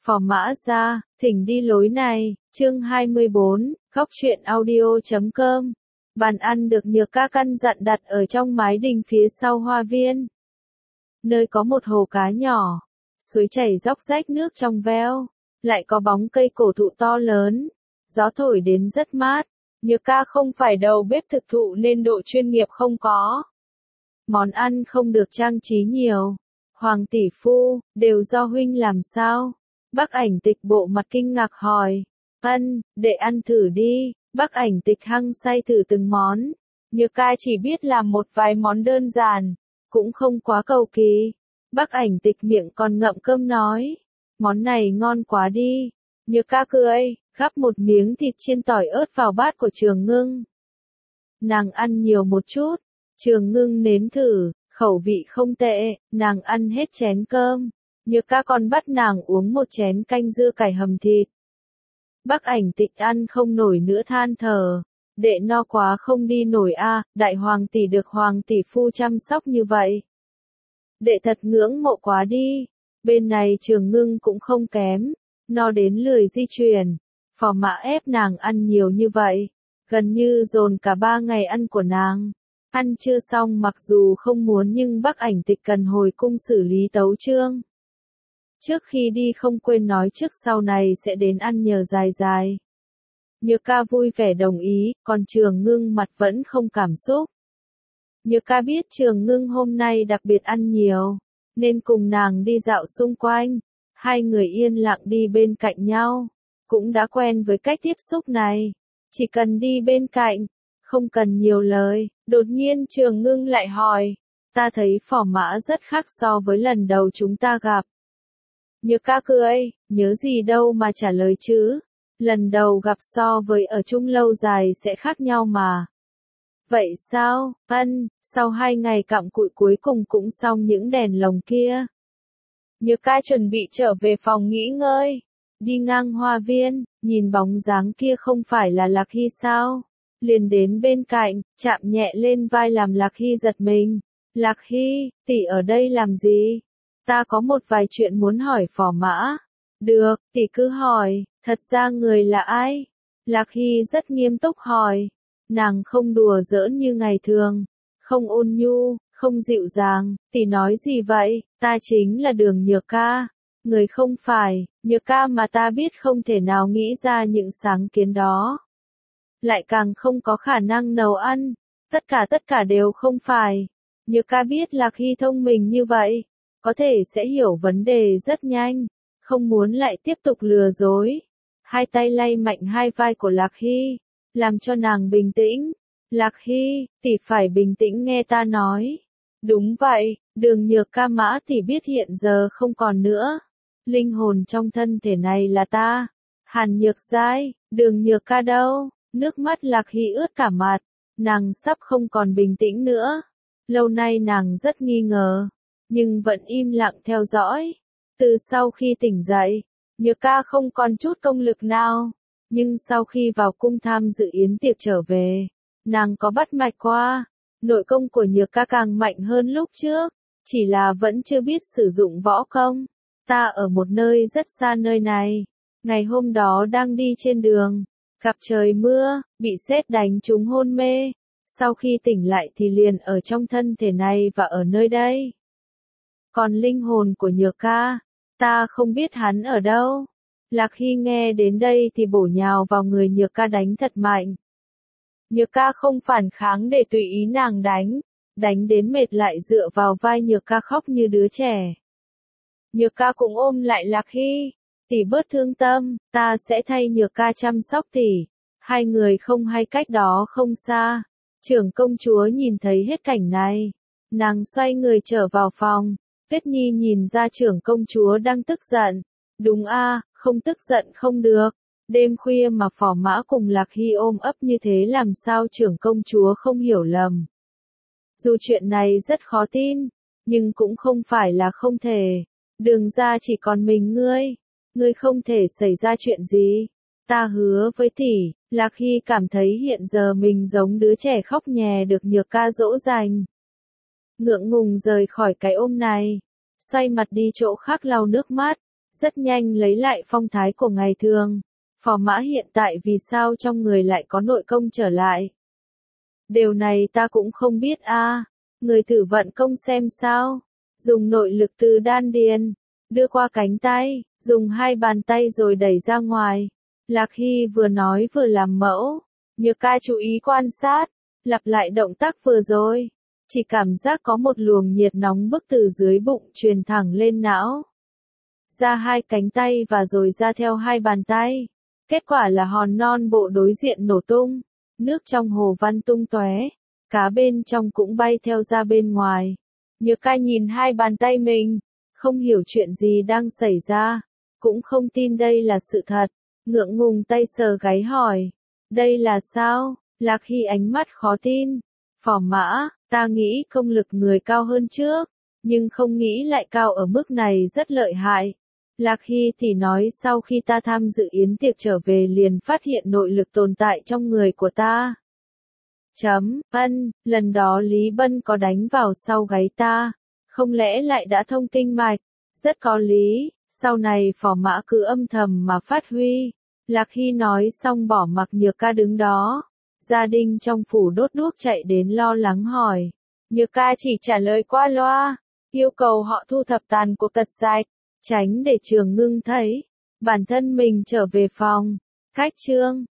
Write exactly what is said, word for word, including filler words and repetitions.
Phò Mã Gia, thỉnh đi lối này, chương hai mươi bốn, góc truyện audio chấm com. Bàn ăn được Nhược Ca căn dặn đặt ở trong mái đình phía sau hoa viên. Nơi có một hồ cá nhỏ, suối chảy róc rách nước trong veo, lại có bóng cây cổ thụ to lớn, gió thổi đến rất mát. Nhược Ca không phải đầu bếp thực thụ nên độ chuyên nghiệp không có. Món ăn không được trang trí nhiều. Hoàng tỷ phu, đều do huynh làm sao? Bác Ảnh Tịch bộ mặt kinh ngạc hỏi. Ân, để ăn thử đi. Bác Ảnh Tịch hăng say thử từng món. Nhược Ca chỉ biết làm một vài món đơn giản, cũng không quá cầu kỳ. Bác Ảnh Tịch miệng còn ngậm cơm nói. Món này ngon quá đi. Nhược Ca cười, gắp một miếng thịt chiên tỏi ớt vào bát của Trường Ngưng. Nàng ăn nhiều một chút. Trường Ngưng nếm thử, khẩu vị không tệ, nàng ăn hết chén cơm. Nhược Ca còn bắt nàng uống một chén canh dưa cải hầm thịt. Bác Ảnh Tịch ăn không nổi nữa than thở. Đệ no quá không đi nổi a, à, đại hoàng tỷ được hoàng tỷ phu chăm sóc như vậy. Đệ thật ngưỡng mộ quá đi. Bên này Trường Ngưng cũng không kém, no đến lười di chuyển. Phò Mã ép nàng ăn nhiều như vậy, gần như dồn cả ba ngày ăn của nàng. Ăn chưa xong mặc dù không muốn nhưng Bác Ảnh Tịch cần hồi cung xử lý tấu chương. Trước khi đi không quên nói trước sau này sẽ đến ăn nhờ dài dài. Nhược Ca vui vẻ đồng ý, còn Trường Ngưng mặt vẫn không cảm xúc. Nhược Ca biết Trường Ngưng hôm nay đặc biệt ăn nhiều, nên cùng nàng đi dạo xung quanh. Hai người yên lặng đi bên cạnh nhau, cũng đã quen với cách tiếp xúc này. Chỉ cần đi bên cạnh, không cần nhiều lời. Đột nhiên Trường Ngưng lại hỏi, ta thấy Phò Mã rất khác so với lần đầu chúng ta gặp. Nhược Ca cười, nhớ gì đâu mà trả lời chứ. Lần đầu gặp so với ở chung lâu dài sẽ khác nhau mà. Vậy sao? Ân, sau hai ngày cặm cụi cuối cùng cũng xong những đèn lồng kia. Nhược Ca chuẩn bị trở về phòng nghỉ ngơi. Đi ngang hoa viên, nhìn bóng dáng kia không phải là Lạc Hy sao? Liền đến bên cạnh, chạm nhẹ lên vai làm Lạc Hy giật mình. Lạc Hy, tỷ ở đây làm gì? Ta có một vài chuyện muốn hỏi Phò Mã. Được, tỷ cứ hỏi, thật ra người là ai? Lạc Hy rất nghiêm túc hỏi. Nàng không đùa giỡn như ngày thường, không ôn nhu, không dịu dàng. Tỷ nói gì vậy? Ta chính là Đường Nhược Ca. Người không phải, Nhược Ca mà ta biết không thể nào nghĩ ra những sáng kiến đó. Lại càng không có khả năng nấu ăn. Tất cả tất cả đều không phải. Nhược Ca biết Lạc Hy thông minh như vậy, có thể sẽ hiểu vấn đề rất nhanh, không muốn lại tiếp tục lừa dối. Hai tay lay mạnh hai vai của Lạc Hy, làm cho nàng bình tĩnh. Lạc Hy, tỷ phải bình tĩnh nghe ta nói. Đúng vậy, Đường Nhược Ca Mã tỷ biết hiện giờ không còn nữa. Linh hồn trong thân thể này là ta. Hàn Nhược Giai, Đường Nhược Ca đâu? Nước mắt Lạc Hy ướt cả mặt, nàng sắp không còn bình tĩnh nữa. Lâu nay nàng rất nghi ngờ, nhưng vẫn im lặng theo dõi. Từ sau khi tỉnh dậy, Nhược Ca không còn chút công lực nào. Nhưng sau khi vào cung tham dự yến tiệc trở về, nàng có bắt mạch qua. Nội công của Nhược Ca càng mạnh hơn lúc trước, chỉ là vẫn chưa biết sử dụng võ công. Ta ở một nơi rất xa nơi này. Ngày hôm đó đang đi trên đường, gặp trời mưa, bị sét đánh trúng hôn mê. Sau khi tỉnh lại thì liền ở trong thân thể này và ở nơi đây. Còn linh hồn của Nhược Ca, ta không biết hắn ở đâu. Lạc Hy nghe đến đây thì bổ nhào vào người Nhược Ca đánh thật mạnh. Nhược Ca không phản kháng để tùy ý nàng đánh, đánh đến mệt lại dựa vào vai Nhược Ca khóc như đứa trẻ. Nhược Ca cũng ôm lại Lạc Hy, tỷ bớt thương tâm, ta sẽ thay Nhược Ca chăm sóc tỷ. Hai người không hay cách đó không xa. Trưởng công chúa nhìn thấy hết cảnh này, nàng xoay người trở vào phòng. Tuyết Nhi nhìn ra trưởng công chúa đang tức giận. Đúng a, à, không tức giận không được. Đêm khuya mà Phò Mã cùng Lạc Hy ôm ấp như thế làm sao trưởng công chúa không hiểu lầm. Dù chuyện này rất khó tin, nhưng cũng không phải là không thể. Đường ra chỉ còn mình ngươi, ngươi không thể xảy ra chuyện gì. Ta hứa với tỷ. Lạc Hy cảm thấy hiện giờ mình giống đứa trẻ khóc nhè được Nhược Ca dỗ dành. Ngượng ngùng rời khỏi cái ôm này, xoay mặt đi chỗ khác lau nước mắt. rất nhanh lấy lại phong thái của ngày thường. Phò mã hiện tại vì sao trong người lại có nội công trở lại? Điều này ta cũng không biết a. À. Người thử vận công xem sao. Dùng nội lực từ đan điền, đưa qua cánh tay, dùng hai bàn tay rồi đẩy ra ngoài. Lạc Hy vừa nói vừa làm mẫu. Nhược ca chú ý quan sát, lặp lại động tác vừa rồi. Chỉ cảm giác có một luồng nhiệt nóng bức từ dưới bụng truyền thẳng lên não. Ra hai cánh tay và rồi ra theo hai bàn tay. Kết quả là hòn non bộ đối diện nổ tung. Nước trong hồ văn tung tóe. Cá bên trong cũng bay theo ra bên ngoài. Nhược ca nhìn hai bàn tay mình. Không hiểu chuyện gì đang xảy ra. Cũng không tin đây là sự thật. Ngượng ngùng tay sờ gáy hỏi. Đây là sao? Lạc Hy ánh mắt khó tin. Phò mã, ta nghĩ công lực người cao hơn trước. Nhưng không nghĩ lại cao ở mức này rất lợi hại. Lạc Hy thì nói sau khi ta tham dự yến tiệc trở về liền phát hiện nội lực tồn tại trong người của ta. Chấm, ân, lần đó Lý Bân có đánh vào sau gáy ta. Không lẽ lại đã thông kinh mạch? Rất có lý, sau này phò mã cứ âm thầm mà phát huy. Lạc Hy nói xong bỏ mặc Nhược ca đứng đó. Gia đình trong phủ đốt đuốc chạy đến lo lắng hỏi. Nhược ca chỉ trả lời qua loa, yêu cầu họ thu thập tàn của tật sạch, tránh để Trường Ngưng thấy. Bản thân mình trở về phòng. Khách trương,